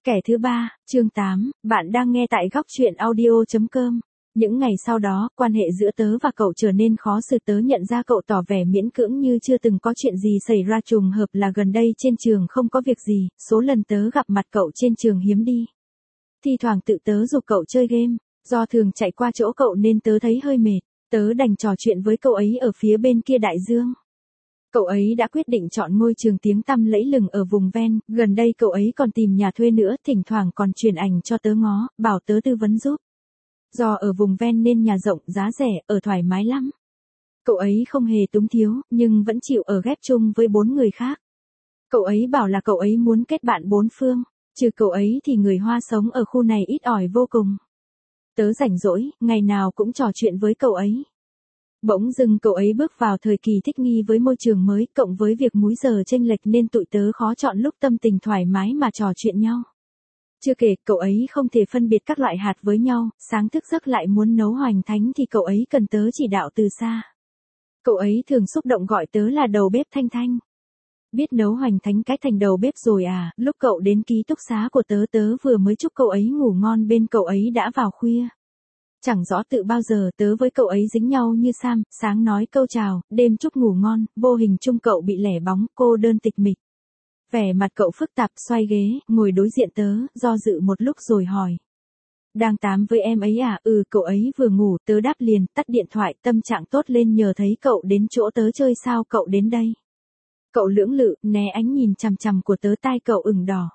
Kẻ thứ ba, chương 8, bạn đang nghe tại góc truyện audio.com. Những ngày sau đó, quan hệ giữa tớ và cậu trở nên khó xử. Tớ nhận ra cậu tỏ vẻ miễn cưỡng như chưa từng có chuyện gì xảy ra. Trùng hợp là gần đây trên trường không có việc gì, số lần tớ gặp mặt cậu trên trường hiếm đi. Thi thoảng tự tớ giục cậu chơi game, do thường chạy qua chỗ cậu nên tớ thấy hơi mệt, tớ đành trò chuyện với cậu ấy ở phía bên kia đại dương. Cậu ấy đã quyết định chọn ngôi trường tiếng tăm lẫy lừng ở vùng ven, gần đây cậu ấy còn tìm nhà thuê nữa, thỉnh thoảng còn truyền ảnh cho tớ ngó, bảo tớ tư vấn giúp. Do ở vùng ven nên nhà rộng, giá rẻ, ở thoải mái lắm. Cậu ấy không hề túng thiếu, nhưng vẫn chịu ở ghép chung với 4 người khác. Cậu ấy bảo là cậu ấy muốn kết bạn 4 phương, trừ cậu ấy thì người Hoa sống ở khu này ít ỏi vô cùng. Tớ rảnh rỗi, ngày nào cũng trò chuyện với cậu ấy. Bỗng dưng cậu ấy bước vào thời kỳ thích nghi với môi trường mới, cộng với việc múi giờ chênh lệch nên tụi tớ khó chọn lúc tâm tình thoải mái mà trò chuyện nhau. Chưa kể, cậu ấy không thể phân biệt các loại hạt với nhau, sáng thức giấc lại muốn nấu hoành thánh thì cậu ấy cần tớ chỉ đạo từ xa. Cậu ấy thường xúc động gọi tớ là đầu bếp Thanh Thanh. Biết nấu hoành thánh cái thành đầu bếp rồi à, lúc cậu đến ký túc xá của tớ vừa mới chúc cậu ấy ngủ ngon bên cậu ấy đã vào khuya. Chẳng rõ tự bao giờ tớ với cậu ấy dính nhau như Sam, sáng nói câu chào, đêm chúc ngủ ngon, vô hình chung cậu bị lẻ bóng, cô đơn tịch mịch. Vẻ mặt cậu phức tạp, xoay ghế, ngồi đối diện tớ, do dự một lúc rồi hỏi. Đang tám với em ấy à? Cậu ấy vừa ngủ, tớ đáp liền, tắt điện thoại, tâm trạng tốt lên nhờ thấy cậu đến chỗ tớ chơi sao cậu đến đây. Cậu lưỡng lự, né ánh nhìn chằm chằm của tớ, tai cậu ửng đỏ.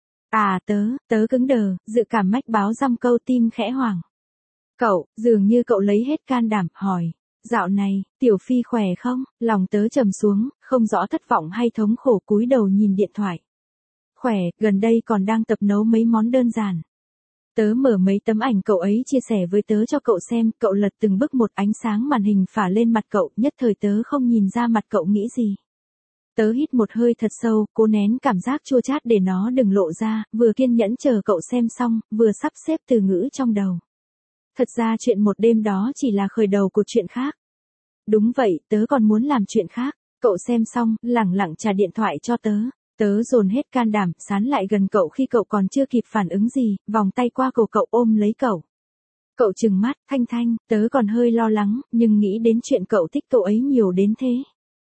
À tớ cứng đờ, dự cảm mách báo dăm câu, tim khẽ hoảng. Cậu, dường như cậu lấy hết can đảm, hỏi. Dạo này, Tiểu Phi khỏe không? Lòng tớ trầm xuống, không rõ thất vọng hay thống khổ, cúi đầu nhìn điện thoại. Khỏe, gần đây còn đang tập nấu mấy món đơn giản. Tớ mở mấy tấm ảnh cậu ấy chia sẻ với tớ cho cậu xem, cậu lật từng bức một, ánh sáng màn hình phả lên mặt cậu, nhất thời tớ không nhìn ra mặt cậu nghĩ gì. Tớ hít một hơi thật sâu, cố nén cảm giác chua chát để nó đừng lộ ra, vừa kiên nhẫn chờ cậu xem xong, vừa sắp xếp từ ngữ trong đầu. Thật ra chuyện một đêm đó chỉ là khởi đầu của chuyện khác. Đúng vậy, tớ còn muốn làm chuyện khác. Cậu xem xong, lẳng lặng trả điện thoại cho tớ. Tớ dồn hết can đảm, sán lại gần cậu khi cậu còn chưa kịp phản ứng gì, vòng tay qua cổ cậu ôm lấy cậu. Cậu trừng mắt, Thanh Thanh, tớ còn hơi lo lắng, nhưng nghĩ đến chuyện cậu thích cậu ấy nhiều đến thế.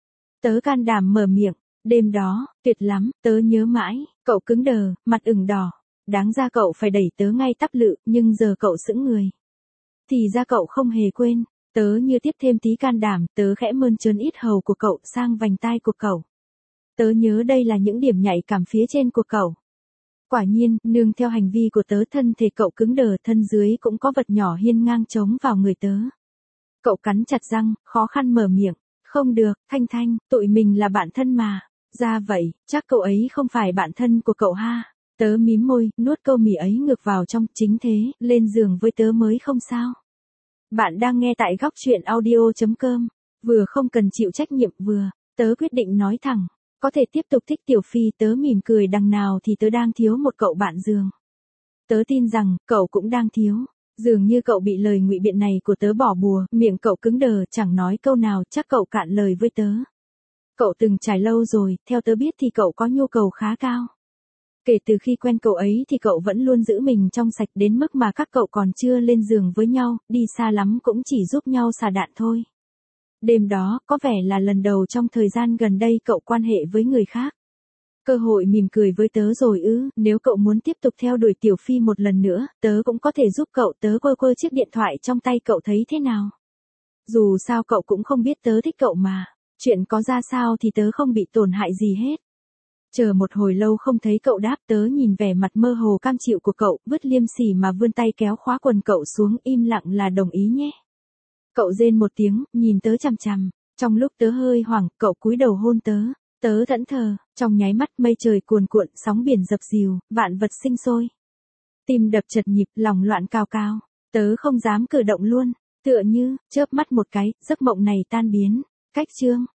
Tớ can đảm mở miệng, đêm đó, tuyệt lắm, tớ nhớ mãi, cậu cứng đờ, mặt ửng đỏ. Đáng ra cậu phải đẩy tớ ngay tắp lự, nhưng giờ cậu sững người. Thì ra cậu không hề quên, tớ như tiếp thêm tí can đảm, tớ khẽ mơn trớn ít hầu của cậu sang vành tai của cậu. Tớ nhớ đây là những điểm nhạy cảm phía trên của cậu. Quả nhiên, nương theo hành vi của tớ, thân thể cậu cứng đờ, thân dưới cũng có vật nhỏ hiên ngang chống vào người tớ. Cậu cắn chặt răng, khó khăn mở miệng, không được, Thanh Thanh, tụi mình là bạn thân mà. Ra vậy, chắc cậu ấy không phải bạn thân của cậu ha. Tớ mím môi, nuốt câu mỉ ấy ngược vào trong, chính thế, lên giường với tớ mới không sao. Bạn đang nghe tại góc truyện audio.com, vừa không cần chịu trách nhiệm vừa, tớ quyết định nói thẳng, có thể tiếp tục thích Tiểu Phi. Tớ mỉm cười, đằng nào thì tớ đang thiếu một cậu bạn giường. Tớ tin rằng, cậu cũng đang thiếu, dường như cậu bị lời ngụy biện này của tớ bỏ bùa, miệng cậu cứng đờ, chẳng nói câu nào, chắc cậu cạn lời với tớ. Cậu từng trải lâu rồi, theo tớ biết thì cậu có nhu cầu khá cao. Kể từ khi quen cậu ấy thì cậu vẫn luôn giữ mình trong sạch đến mức mà các cậu còn chưa lên giường với nhau, đi xa lắm cũng chỉ giúp nhau xả đạn thôi. Đêm đó, có vẻ là lần đầu trong thời gian gần đây cậu quan hệ với người khác. Cơ hội mỉm cười với tớ rồi ư? Nếu cậu muốn tiếp tục theo đuổi Tiểu Phi một lần nữa, tớ cũng có thể giúp cậu. Tớ quơ chiếc điện thoại trong tay cậu, thấy thế nào? Dù sao cậu cũng không biết tớ thích cậu mà. Chuyện có ra sao thì tớ không bị tổn hại gì hết. Chờ một hồi lâu không thấy cậu đáp, tớ nhìn vẻ mặt mơ hồ cam chịu của cậu, vứt liêm sỉ mà vươn tay kéo khóa quần cậu xuống, im lặng là đồng ý nhé. Cậu rên một tiếng, nhìn tớ chằm chằm. Trong lúc tớ hơi hoảng, cậu cúi đầu hôn tớ. Tớ thẫn thờ, trong nháy mắt mây trời cuồn cuộn, sóng biển dập dìu, vạn vật sinh sôi. Tim đập chật nhịp, lòng loạn cao cao. Tớ không dám cử động luôn, tựa như, chớp mắt một cái, giấc mộng này tan biến. Cách chương